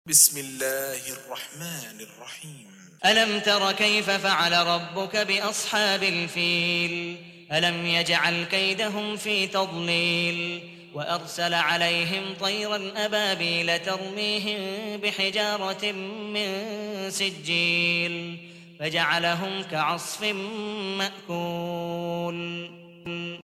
بسم الله الرحمن الرحيم. ألم تر كيف فعل ربك بأصحاب الفيل ألم يجعل كيدهم في تضليل وأرسل عليهم طيرا أبابيل ترميهم بحجارة من سجيل فجعلهم كعصف مأكول.